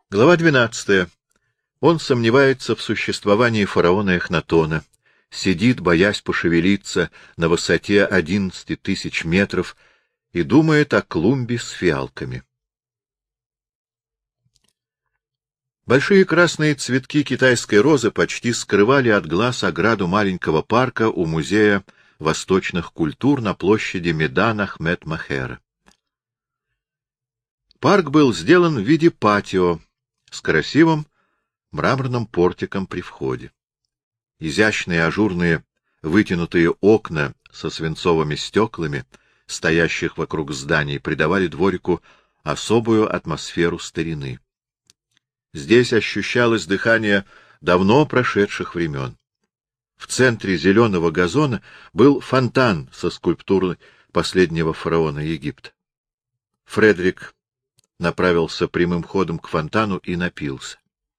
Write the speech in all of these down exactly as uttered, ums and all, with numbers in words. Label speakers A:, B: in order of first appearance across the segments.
A: Глава двенадцатая. Он сомневается в существовании фараона Эхнатона, сидит, боясь пошевелиться, на высоте одиннадцати тысяч метров и думает о клумбе с фиалками. Большие красные цветки китайской розы почти скрывали от глаз ограду маленького парка у Музея восточных культур на площади Медан Ахмед Махера. Парк был сделан в виде патио с красивым мраморным портиком при входе. Изящные ажурные вытянутые окна со свинцовыми стеклами, стоящих вокруг зданий, придавали дворику особую атмосферу старины. Здесь ощущалось дыхание давно прошедших времен. В центре зеленого газона был фонтан со скульптурой последнего фараона Египта. Фредерик направился прямым ходом к фонтану и напился.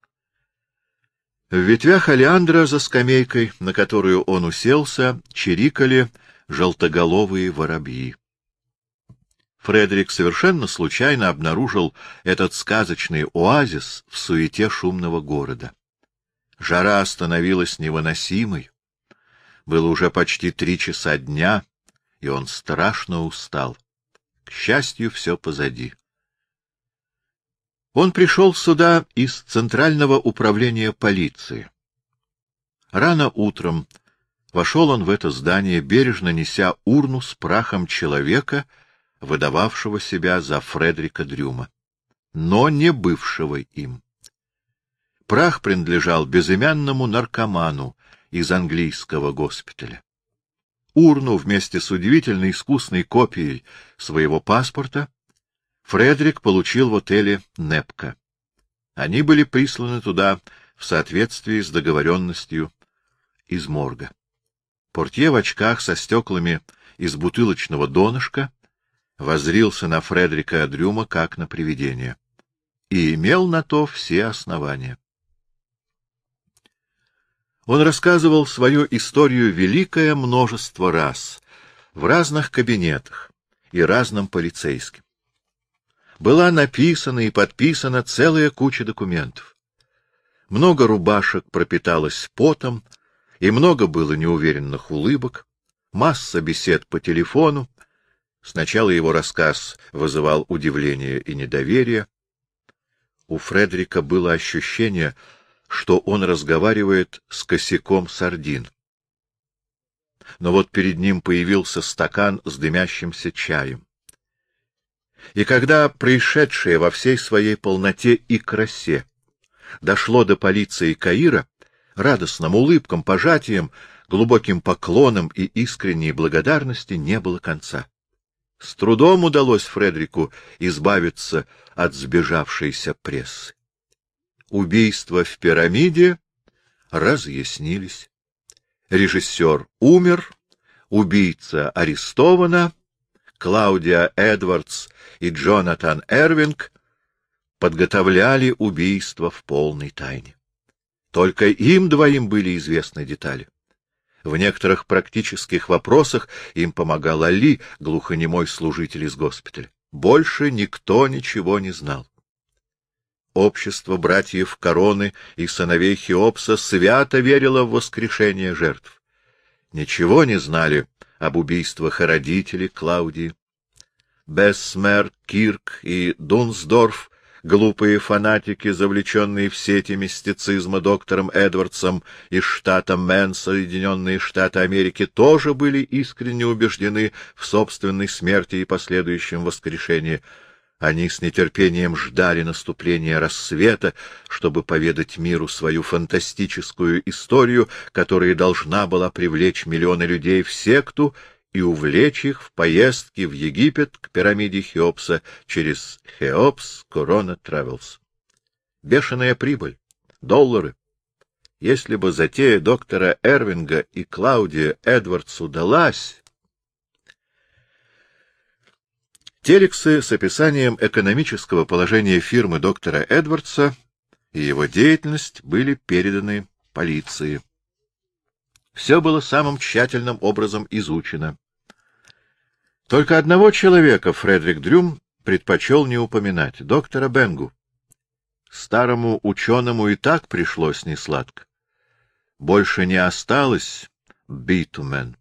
A: В ветвях олеандра за скамейкой, на которую он уселся, чирикали желтоголовые воробьи. Фредерик совершенно случайно обнаружил этот сказочный оазис в суете шумного города. Жара становилась невыносимой. Было уже почти три часа дня, и он страшно устал. К счастью, все позади. Он пришел сюда из Центрального управления полиции. Рано утром вошел он в это здание, бережно неся урну с прахом человека, выдававшего себя за Фредерика Дрюма, но не бывшего им. Прах принадлежал безымянному наркоману из английского госпиталя. Урну вместе с удивительно искусной копией своего паспорта Фредерик получил в отеле «Непка». Они были присланы туда в соответствии с договоренностью из морга. Портье в очках со стеклами из бутылочного донышка воззрился на Фредерика Дрюма как на привидение. И имел на то все основания. Он рассказывал свою историю великое множество раз, в разных кабинетах и разным полицейским. Была написана и подписана целая куча документов. Много рубашек пропиталось потом, и много было неуверенных улыбок, масса бесед по телефону. Сначала его рассказ вызывал удивление и недоверие. У Фредерика было ощущение, что он разговаривает с косяком сардин. Но вот перед ним появился стакан с дымящимся чаем. И когда происшедшее во всей своей полноте и красе дошло до полиции Каира, радостным улыбкам, пожатиям, глубоким поклонам и искренней благодарности не было конца. С трудом удалось Фредерику избавиться от сбежавшейся прессы. Убийства в пирамиде разъяснились. Режиссер умер, убийца арестована, Клаудия Эдвардс и Джонатан Эрвинг подготовляли убийство в полной тайне. Только им двоим были известны детали. В некоторых практических вопросах им помогал Али, глухонемой служитель из госпиталя. Больше никто ничего не знал. Общество братьев Короны и сыновей Хеопса свято верило в воскрешение жертв. Ничего не знали об убийствах и родителей Клаудии. Бессмер, Кирк и Дунсдорф, глупые фанатики, завлеченные в сети мистицизма доктором Эдвардсом из штата Мэн, Соединенные Штаты Америки, тоже были искренне убеждены в собственной смерти и последующем воскрешении. Они с нетерпением ждали наступления рассвета, чтобы поведать миру свою фантастическую историю, которая должна была привлечь миллионы людей в секту и увлечь их в поездки в Египет к пирамиде Хеопса через Хеопс Корона Травелс. Бешеная прибыль, доллары. Если бы затея доктора Эрвинга и Клаудия Эдвардс удалась... Телексы с описанием экономического положения фирмы доктора Эдвардса и его деятельность были переданы полиции. Все было самым тщательным образом изучено. Только одного человека Фредерик Дрюм предпочел не упоминать — доктора Бенгу. Старому ученому и так пришлось несладко. Больше не осталось битумен.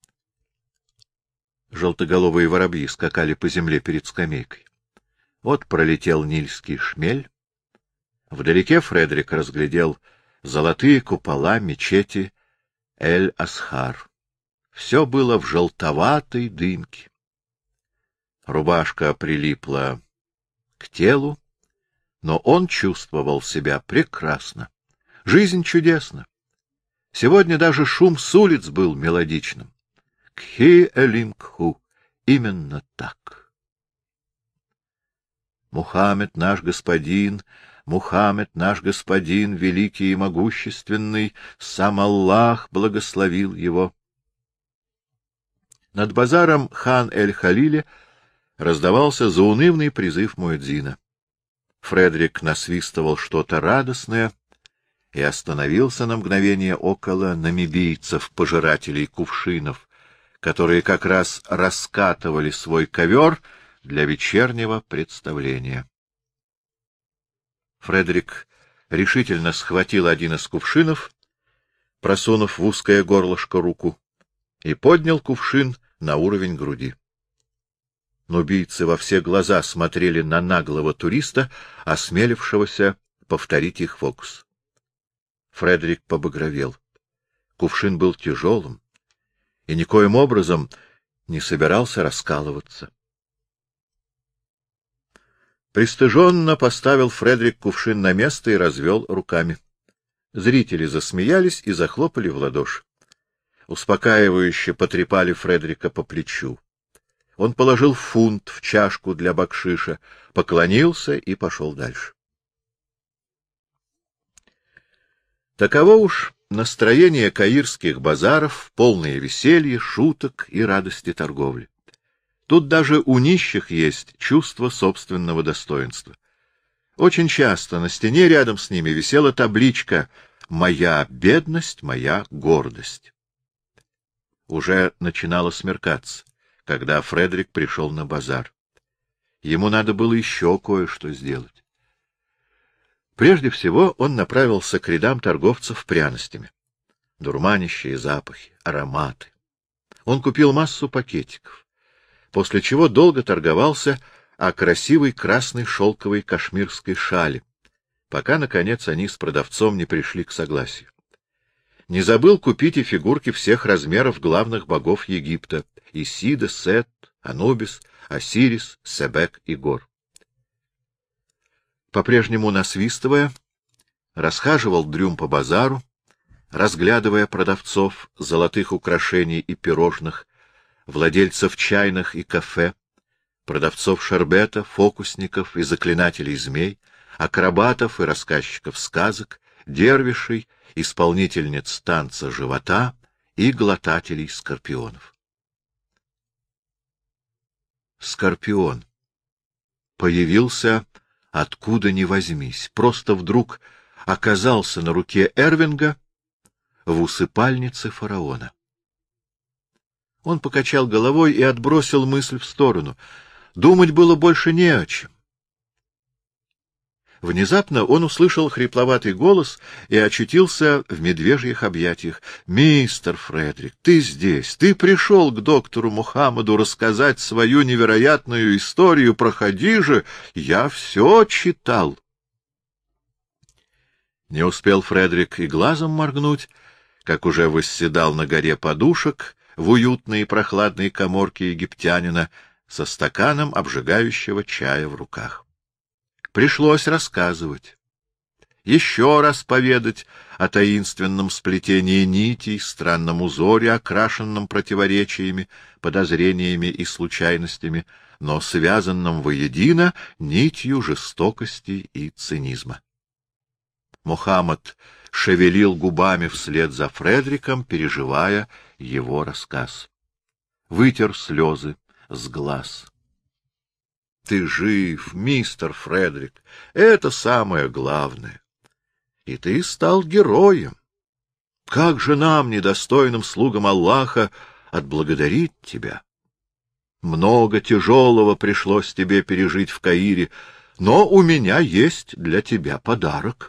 A: Желтоголовые воробьи скакали по земле перед скамейкой. Вот пролетел нильский шмель. Вдалеке Фредерик разглядел золотые купола мечети Эль-Асхар. Все было в желтоватой дымке. Рубашка прилипла к телу, но он чувствовал себя прекрасно. Жизнь чудесна. Сегодня даже шум с улиц был мелодичным. Кхи-элим-кху. Именно так. Мухаммед наш господин, Мухаммед наш господин, великий и могущественный, сам Аллах благословил его. Над базаром Хан-эль-Халиле раздавался заунывный призыв муэдзина. Фредерик насвистывал что-то радостное и остановился на мгновение около намибийцев, пожирателей кувшинов, которые как раз раскатывали свой ковер для вечернего представления. Фредерик решительно схватил один из кувшинов, просунув в узкое горлышко руку, и поднял кувшин на уровень груди. Нубийцы во все глаза смотрели на наглого туриста, осмелившегося повторить их фокус. Фредерик побагровел. Кувшин был тяжелым и никоим образом не собирался раскалываться. Пристыженно поставил Фредерик кувшин на место и развел руками. Зрители засмеялись и захлопали в ладоши. Успокаивающе потрепали Фредерика по плечу. Он положил фунт в чашку для бакшиша, поклонился и пошел дальше. Таково уж настроение каирских базаров, полное веселье, шуток и радости торговли. Тут даже у нищих есть чувство собственного достоинства. Очень часто на стене рядом с ними висела табличка «Моя бедность, моя гордость». Уже начинало смеркаться, когда Фредерик пришел на базар. Ему надо было еще кое-что сделать. Прежде всего он направился к рядам торговцев пряностями. Дурманящие запахи, ароматы. Он купил массу пакетиков, после чего долго торговался о красивой красной шелковой кашмирской шали, пока, наконец, они с продавцом не пришли к согласию. Не забыл купить и фигурки всех размеров главных богов Египта — Исида, Сет, Анубис, Осирис, Себек и Гор. По-прежнему насвистывая, расхаживал Дрюм по базару, разглядывая продавцов золотых украшений и пирожных, владельцев чайных и кафе, продавцов шербета, фокусников и заклинателей змей, акробатов и рассказчиков сказок, дервишей, исполнительниц танца живота и глотателей скорпионов. Скорпион появился откуда ни возьмись, просто вдруг оказался на руке Эрвинга в усыпальнице фараона. Он покачал головой и отбросил мысль в сторону. Думать было больше не о чем. Внезапно он услышал хрипловатый голос и очутился в медвежьих объятиях. — Мистер Фредерик, ты здесь, ты пришел к доктору Мухаммаду рассказать свою невероятную историю. Проходи же, я все читал. Не успел Фредерик и глазом моргнуть, как уже восседал на горе подушек в уютной и прохладной каморке египтянина со стаканом обжигающего чая в руках. Пришлось рассказывать, еще раз поведать о таинственном сплетении нитей, странном узоре, окрашенном противоречиями, подозрениями и случайностями, но связанном воедино нитью жестокости и цинизма. Мухаммад шевелил губами вслед за Фредериком, переживая его рассказ. Вытер слезы с глаз. Ты жив, мистер Фредерик, это самое главное. И ты стал героем. Как же нам, недостойным слугам Аллаха, отблагодарить тебя? Много тяжелого пришлось тебе пережить в Каире, но у меня есть для тебя подарок.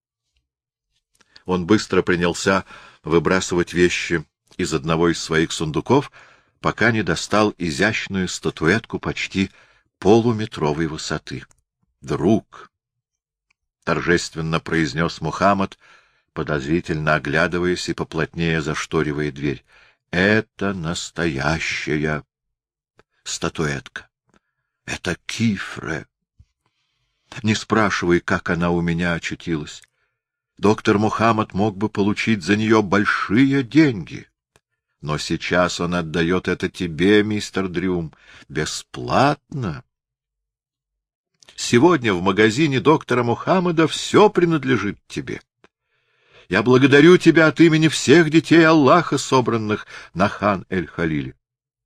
A: Он быстро принялся выбрасывать вещи из одного из своих сундуков, пока не достал изящную статуэтку почти полуметровой высоты. — Друг! — торжественно произнес Мухаммад, подозрительно оглядываясь и поплотнее зашторивая дверь. — Это настоящая статуэтка. Это Кифре. Не спрашивай, как она у меня очутилась. Доктор Мухаммад мог бы получить за нее большие деньги. Но сейчас он отдает это тебе, мистер Дрюм, бесплатно. Сегодня в магазине доктора Мухаммада все принадлежит тебе. Я благодарю тебя от имени всех детей Аллаха, собранных на Хан-эль-Халиле.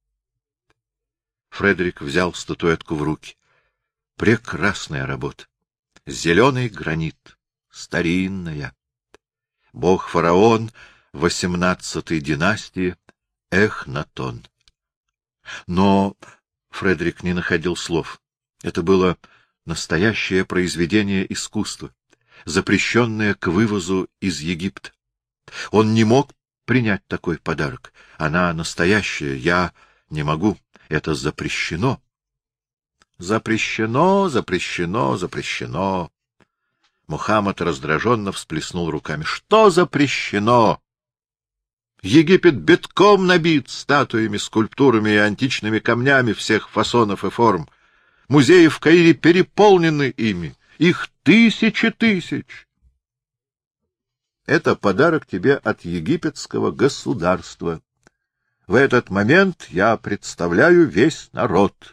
A: Фредерик взял статуэтку в руки. Прекрасная работа. Зеленый гранит. Старинная. Бог-фараон восемнадцатой династии Эхнатон. Но Фредерик не находил слов. Это было настоящее произведение искусства, запрещенное к вывозу из Египта. Он не мог принять такой подарок. Она настоящая, я не могу. Это запрещено. Запрещено, запрещено, запрещено. Мухаммад раздраженно всплеснул руками. Что запрещено? Египет битком набит статуями, скульптурами и античными камнями всех фасонов и форм. Музеи в Каире переполнены ими. Их тысячи тысяч. Это подарок тебе от египетского государства. В этот момент я представляю весь народ.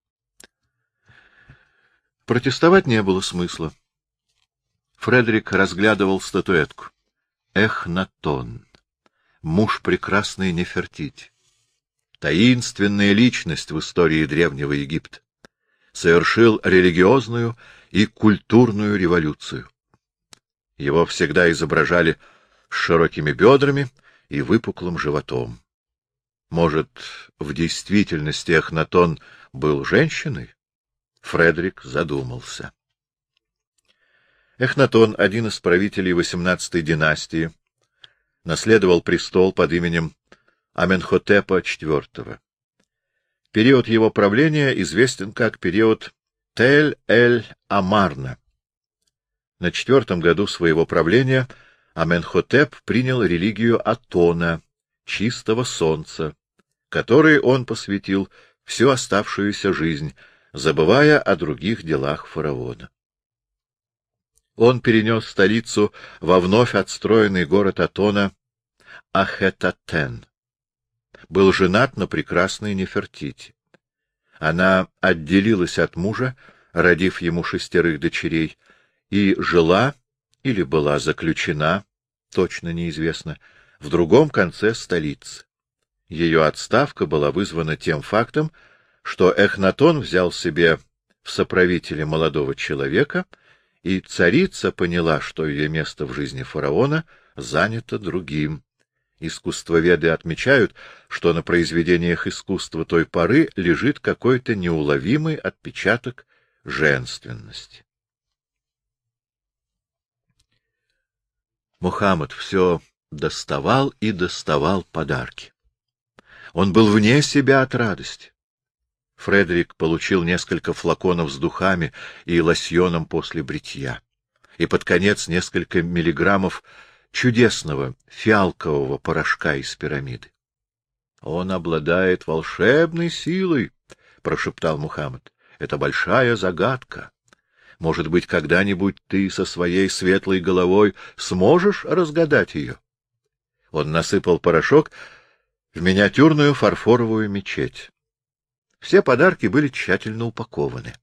A: Протестовать не было смысла. Фредерик разглядывал статуэтку. Эхнатон, муж прекрасной Нефертити, таинственная личность в истории Древнего Египта, совершил религиозную и культурную революцию. Его всегда изображали с широкими бедрами и выпуклым животом. Может, в действительности Эхнатон был женщиной? Фредерик задумался. Эхнатон, один из правителей восемнадцатой династии, наследовал престол под именем Аменхотепа четвёртого. Период его правления известен как период Тель-эль-Амарна. На четвертом году своего правления Аменхотеп принял религию Атона, чистого солнца, которой он посвятил всю оставшуюся жизнь, забывая о других делах фараона. Он перенес столицу во вновь отстроенный город Атона Ахетатен. Был женат на прекрасной Нефертити. Она отделилась от мужа, родив ему шестерых дочерей, и жила или была заключена, точно неизвестно, в другом конце столицы. Ее отставка была вызвана тем фактом, что Эхнатон взял себе в соправителе молодого человека, и царица поняла, что ее место в жизни фараона занято другим. Искусствоведы отмечают, что на произведениях искусства той поры лежит какой-то неуловимый отпечаток женственности. Мухаммад все доставал и доставал подарки. Он был вне себя от радости. Фредерик получил несколько флаконов с духами и лосьоном после бритья, и под конец несколько миллиграммов чудесного фиалкового порошка из пирамиды. — Он обладает волшебной силой, — прошептал Мухаммад. — Это большая загадка. Может быть, когда-нибудь ты со своей светлой головой сможешь разгадать ее? Он насыпал порошок в миниатюрную фарфоровую мечеть. Все подарки были тщательно упакованы.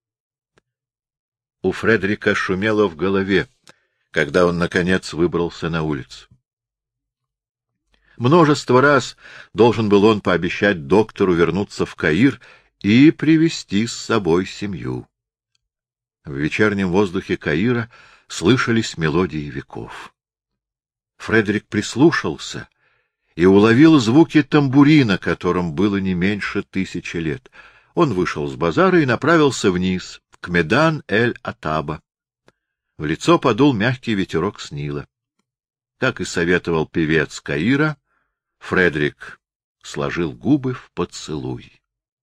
A: У Фредерика шумело в голове, когда он, наконец, выбрался на улицу. Множество раз должен был он пообещать доктору вернуться в Каир и привезти с собой семью. В вечернем воздухе Каира слышались мелодии веков. Фредерик прислушался и уловил звуки тамбурина, которым было не меньше тысячи лет. Он вышел с базара и направился вниз, к Медан-эль-Атаба. В лицо подул мягкий ветерок с Нила. Как и советовал певец Каира, Фредерик сложил губы в поцелуй.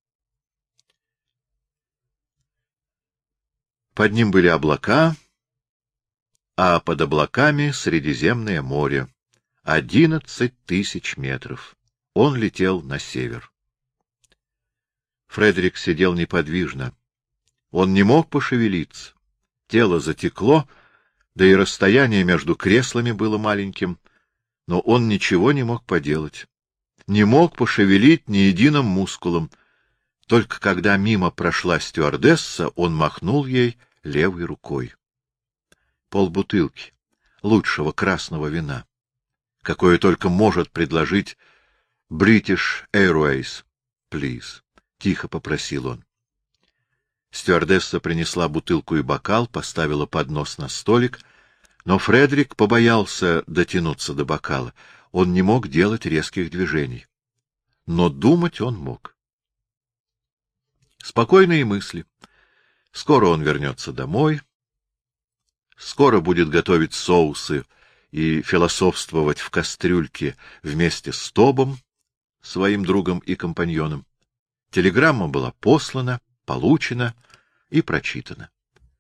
A: Под ним были облака, а под облаками Средиземное море. Одиннадцать тысяч метров. Он летел на север. Фредерик сидел неподвижно. Он не мог пошевелиться. Тело затекло, да и расстояние между креслами было маленьким, но он ничего не мог поделать. Не мог пошевелить ни единым мускулом. Только когда мимо прошла стюардесса, он махнул ей левой рукой. Полбутылки лучшего красного вина, какое только может предложить British Airways, please, — тихо попросил он. Стюардесса принесла бутылку и бокал, поставила поднос на столик, но Фредерик побоялся дотянуться до бокала. Он не мог делать резких движений. Но думать он мог. Спокойные мысли. Скоро он вернется домой, скоро будет готовить соусы и философствовать в кастрюльке вместе с Тобом, своим другом и компаньоном. Телеграмма была послана, получена и прочитана.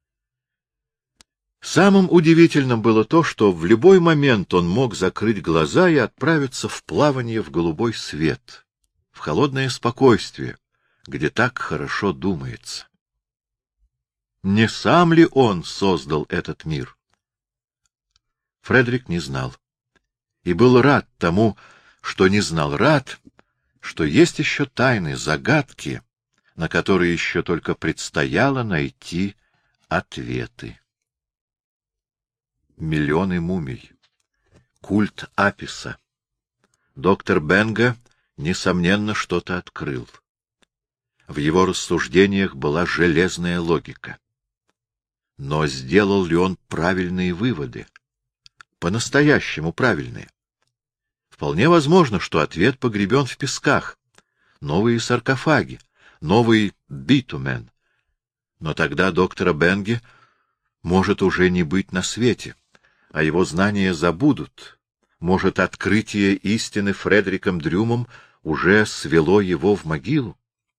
A: Самым удивительным было то, что в любой момент он мог закрыть глаза и отправиться в плавание в голубой свет, в холодное спокойствие, где так хорошо думается. Не сам ли он создал этот мир? Фредерик не знал. И был рад тому, что не знал, рад, что есть еще тайны, загадки, на которые еще только предстояло найти ответы. Миллионы мумий. Культ Аписа. Доктор Бенга, несомненно, что-то открыл. В его рассуждениях была железная логика. Но сделал ли он правильные выводы? По-настоящему правильные? Вполне возможно, что ответ погребен в песках. Новые саркофаги, новый битумен. Но тогда доктора Бенге может уже не быть на свете, а его знания забудут. Может, открытие истины Фредериком Дрюмом уже свело его в могилу?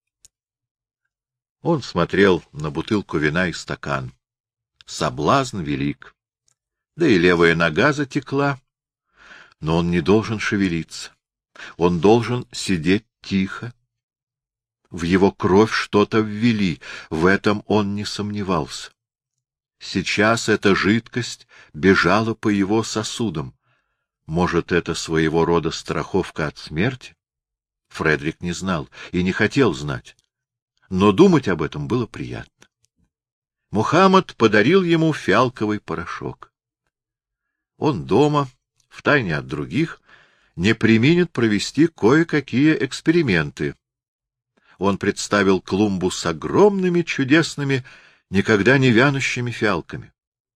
A: Он смотрел на бутылку вина и стакан. Соблазн велик. Да и левая нога затекла. Но он не должен шевелиться. Он должен сидеть тихо. В его кровь что-то ввели, в этом он не сомневался. Сейчас эта жидкость бежала по его сосудам. Может, это своего рода страховка от смерти? Фредерик не знал и не хотел знать. Но думать об этом было приятно. Мухаммад подарил ему фиалковый порошок. Он дома, втайне от других, не преминет провести кое-какие эксперименты. Он представил клумбу с огромными, чудесными, никогда не вянущими фиалками.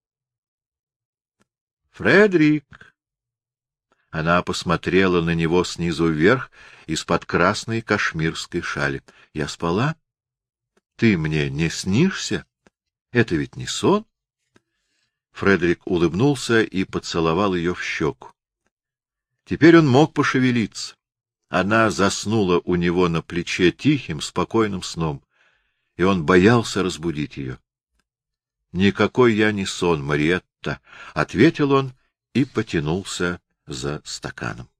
A: «Фредерик!» Она посмотрела на него снизу вверх, из-под красной кашмирской шали. «Я спала? Ты мне не снишься? Это ведь не сон?» Фредерик улыбнулся и поцеловал ее в щеку. Теперь он мог пошевелиться. Она заснула у него на плече тихим, спокойным сном, и он боялся разбудить ее. — Никакой я не сон, Мариетта, — ответил он и потянулся за стаканом.